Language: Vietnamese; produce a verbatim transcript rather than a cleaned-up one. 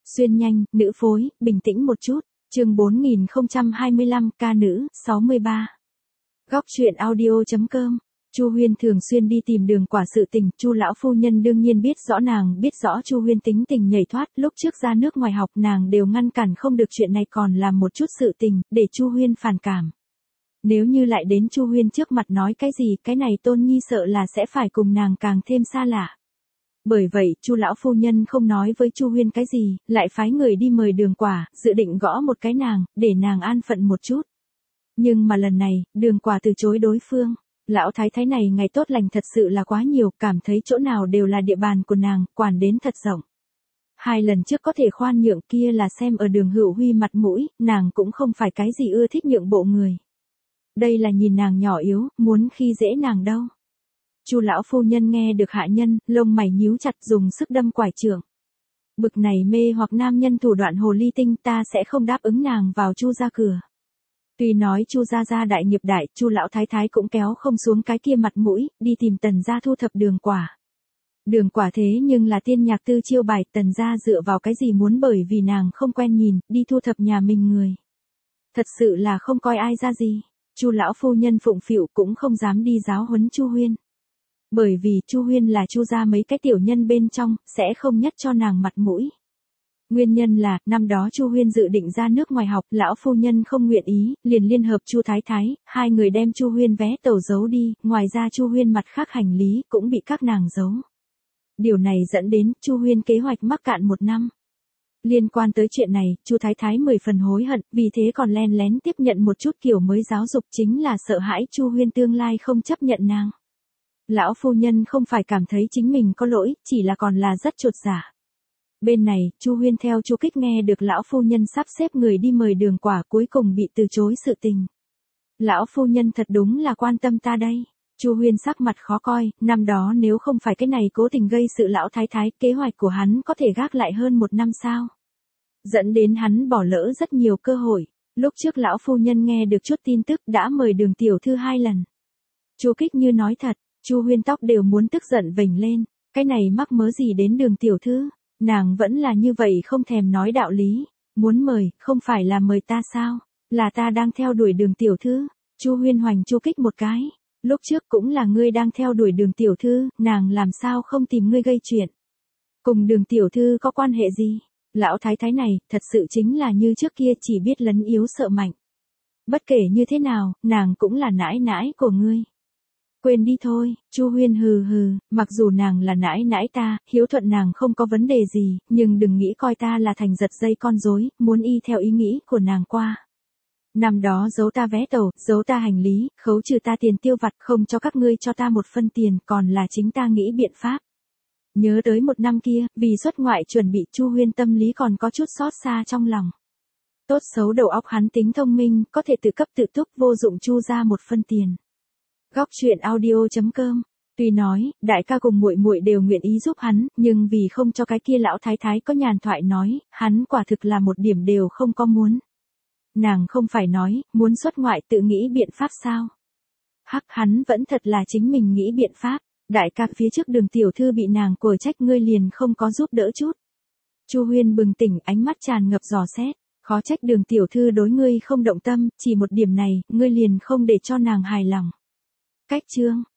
Xuyên nhanh, nữ phối, bình tĩnh một chút. Chương bốn nghìn không trăm hai mươi lăm, ca nữ, sáu mươi ba. Góc truyện audio chấm com. Chu Huyên thường xuyên đi tìm Đường Quả sự tình, Chu lão phu nhân đương nhiên biết rõ nàng, biết rõ Chu Huyên tính tình nhảy thoát, lúc trước ra nước ngoài học nàng đều ngăn cản không được chuyện này, còn làm một chút sự tình để Chu Huyên phản cảm. Nếu như lại đến Chu Huyên trước mặt nói cái gì, cái này Tôn Nhi sợ là sẽ phải cùng nàng càng thêm xa lạ. Bởi vậy, Chu lão phu nhân không nói với Chu Huyên cái gì, lại phái người đi mời Đường Quả, dự định gõ một cái nàng, để nàng an phận một chút. Nhưng mà lần này, Đường Quả từ chối đối phương. Lão thái thái này ngày tốt lành thật sự là quá nhiều, cảm thấy chỗ nào đều là địa bàn của nàng, quản đến thật rộng. Hai lần trước có thể khoan nhượng kia là xem ở Đường Hữu Huy mặt mũi, nàng cũng không phải cái gì ưa thích nhượng bộ người. Đây là nhìn nàng nhỏ yếu, muốn khi dễ nàng đâu. Chu lão phu nhân nghe được hạ nhân, lông mày nhíu chặt, dùng sức đâm quải trượng. Bực này mê hoặc nam nhân thủ đoạn hồ ly tinh, ta sẽ không đáp ứng nàng vào Chu gia cửa. Tuy nói Chu gia gia đại nghiệp đại, Chu lão thái thái cũng kéo không xuống cái kia mặt mũi, đi tìm Tần gia thu thập Đường Quả. Đường Quả thế nhưng là tiên nhạc tư chiêu bài, Tần gia dựa vào cái gì muốn bởi vì nàng không quen nhìn, đi thu thập nhà mình người. Thật sự là không coi ai ra gì. Chu lão phu nhân phụng phịu cũng không dám đi giáo huấn Chu Huyên. Bởi vì Chu Huyên là Chu gia mấy cái tiểu nhân bên trong, sẽ không nhất cho nàng mặt mũi. Nguyên nhân là, năm đó Chu Huyên dự định ra nước ngoài học, lão phu nhân không nguyện ý, liền liên hợp Chu Thái Thái, hai người đem Chu Huyên vé tàu giấu đi, ngoài ra Chu Huyên mặt khác hành lý cũng bị các nàng giấu. Điều này dẫn đến Chu Huyên kế hoạch mắc cạn một năm. Liên quan tới chuyện này, Chu Thái Thái mười phần hối hận, vì thế còn len lén tiếp nhận một chút kiểu mới giáo dục, chính là sợ hãi Chu Huyên tương lai không chấp nhận nàng. Lão phu nhân không phải cảm thấy chính mình có lỗi, chỉ là còn là rất chột dạ. Bên này, Chu Huyên theo Chu Kích nghe được lão phu nhân sắp xếp người đi mời Đường Quả, cuối cùng bị từ chối sự tình. Lão phu nhân thật đúng là quan tâm ta đây. Chu Huyên sắc mặt khó coi, năm đó nếu không phải cái này cố tình gây sự lão thái thái, kế hoạch của hắn có thể gác lại hơn một năm sao. Dẫn đến hắn bỏ lỡ rất nhiều cơ hội. Lúc trước lão phu nhân nghe được chút tin tức đã mời Đường tiểu thư hai lần. Chu Kích như nói thật, Chu Huyên tóc đều muốn tức giận vểnh lên, cái này mắc mớ gì đến Đường tiểu thư, nàng vẫn là như vậy không thèm nói đạo lý, muốn mời, không phải là mời ta sao, là ta đang theo đuổi Đường tiểu thư. Chu Huyên hoành Chu Kích một cái, lúc trước cũng là ngươi đang theo đuổi Đường tiểu thư, nàng làm sao không tìm ngươi gây chuyện. Cùng Đường tiểu thư có quan hệ gì? Lão thái thái này, thật sự chính là như trước kia chỉ biết lấn yếu sợ mạnh. Bất kể như thế nào, nàng cũng là nãi nãi của ngươi. Quên đi thôi, Chu Huyên hừ hừ, mặc dù nàng là nãi nãi ta, hiếu thuận nàng không có vấn đề gì, nhưng đừng nghĩ coi ta là thành giật dây con rối, muốn y theo ý nghĩ của nàng qua. Năm đó giấu ta vé tàu, giấu ta hành lý, khấu trừ ta tiền tiêu vặt, không cho các ngươi cho ta một phân tiền, còn là chính ta nghĩ biện pháp. Nhớ tới một năm kia, vì xuất ngoại chuẩn bị, Chu Huyên tâm lý còn có chút xót xa trong lòng. Tốt xấu đầu óc hắn tính thông minh, có thể tự cấp tự túc, vô dụng Chu ra một phân tiền. Góc truyện audio chấm com. Tuy nói, đại ca cùng muội muội đều nguyện ý giúp hắn, nhưng vì không cho cái kia lão thái thái có nhàn thoại nói, hắn quả thực là một điểm đều không có muốn. Nàng không phải nói, muốn xuất ngoại tự nghĩ biện pháp sao? Hắc, hắn vẫn thật là chính mình nghĩ biện pháp. Đại ca phía trước Đường tiểu thư bị nàng quở trách, ngươi liền không có giúp đỡ chút. Chu Huyên bừng tỉnh, ánh mắt tràn ngập dò xét, khó trách Đường tiểu thư đối ngươi không động tâm, chỉ một điểm này, ngươi liền không để cho nàng hài lòng. Cách chương